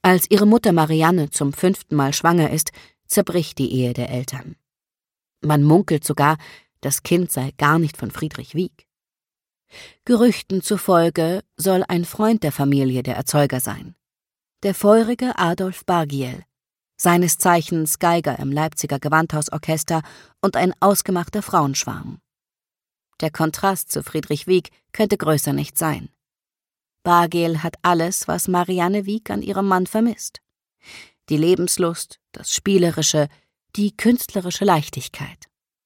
Als ihre Mutter Marianne zum 5. Mal schwanger ist, zerbricht die Ehe der Eltern. Man munkelt sogar, das Kind sei gar nicht von Friedrich Wieck. Gerüchten zufolge soll ein Freund der Familie der Erzeuger sein. Der feurige Adolf Bargiel, seines Zeichens Geiger im Leipziger Gewandhausorchester und ein ausgemachter Frauenschwarm. Der Kontrast zu Friedrich Wieck könnte größer nicht sein. Bargiel hat alles, was Marianne Wieck an ihrem Mann vermisst. Die Lebenslust, das Spielerische, die künstlerische Leichtigkeit.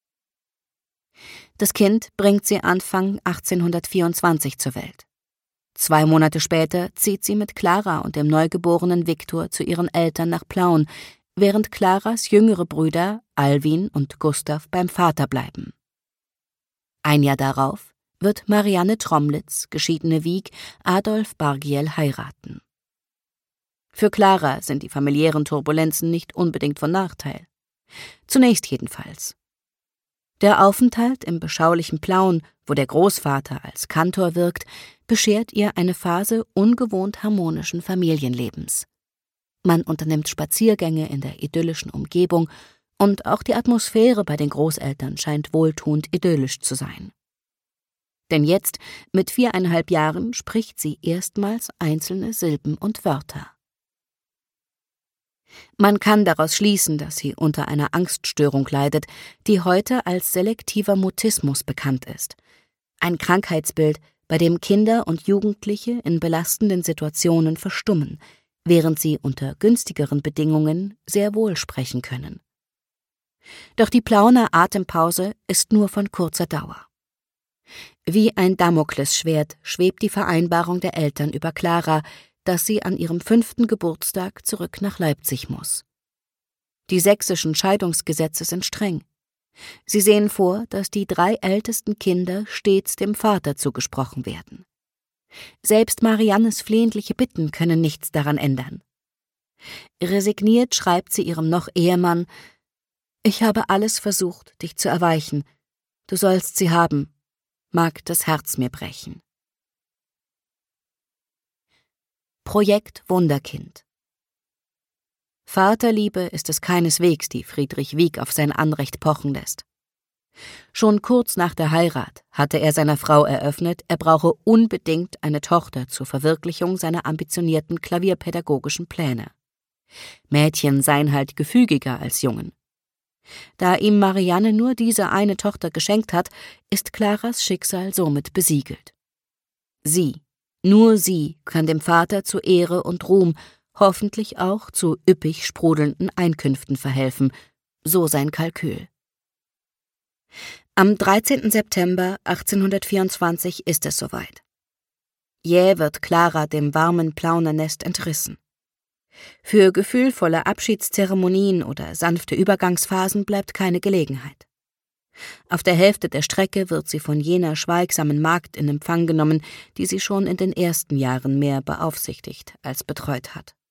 Das Kind bringt sie Anfang 1824 zur Welt. 2 Monate später zieht sie mit Clara und dem neugeborenen Viktor zu ihren Eltern nach Plauen, während Claras jüngere Brüder Alwin und Gustav beim Vater bleiben. Ein Jahr darauf wird Marianne Tromlitz, geschiedene Wieck, Adolf Bargiel heiraten. Für Clara sind die familiären Turbulenzen nicht unbedingt von Nachteil. Zunächst jedenfalls. Der Aufenthalt im beschaulichen Plauen, wo der Großvater als Kantor wirkt, beschert ihr eine Phase ungewohnt harmonischen Familienlebens. Man unternimmt Spaziergänge in der idyllischen Umgebung und auch die Atmosphäre bei den Großeltern scheint wohltuend idyllisch zu sein. Denn jetzt, mit 4,5 Jahren, spricht sie erstmals einzelne Silben und Wörter. Man kann daraus schließen, dass sie unter einer Angststörung leidet, die heute als selektiver Mutismus bekannt ist. Ein Krankheitsbild, bei dem Kinder und Jugendliche in belastenden Situationen verstummen, während sie unter günstigeren Bedingungen sehr wohl sprechen können. Doch die Plauener Atempause ist nur von kurzer Dauer. Wie ein Damoklesschwert schwebt die Vereinbarung der Eltern über Clara, dass sie an ihrem 5. Geburtstag zurück nach Leipzig muss. Die sächsischen Scheidungsgesetze sind streng. Sie sehen vor, dass die 3 ältesten Kinder stets dem Vater zugesprochen werden. Selbst Mariannes flehentliche Bitten können nichts daran ändern. Resigniert schreibt sie ihrem noch Ehemann: »Ich habe alles versucht, dich zu erweichen. Du sollst sie haben, mag das Herz mir brechen.« Projekt Wunderkind. Vaterliebe ist es keineswegs, die Friedrich Wieck auf sein Anrecht pochen lässt. Schon kurz nach der Heirat hatte er seiner Frau eröffnet, er brauche unbedingt eine Tochter zur Verwirklichung seiner ambitionierten klavierpädagogischen Pläne. Mädchen seien halt gefügiger als Jungen. Da ihm Marianne nur diese eine Tochter geschenkt hat, ist Claras Schicksal somit besiegelt. Sie, nur sie, kann dem Vater zu Ehre und Ruhm, hoffentlich auch zu üppig sprudelnden Einkünften verhelfen, so sein Kalkül. Am 13. September 1824 ist es soweit. Jäh wird Clara dem warmen Plaunernest entrissen. Für gefühlvolle Abschiedszeremonien oder sanfte Übergangsphasen bleibt keine Gelegenheit. Auf der Hälfte der Strecke wird sie von jener schweigsamen Magd in Empfang genommen, die sie schon in den ersten Jahren mehr beaufsichtigt als betreut hat.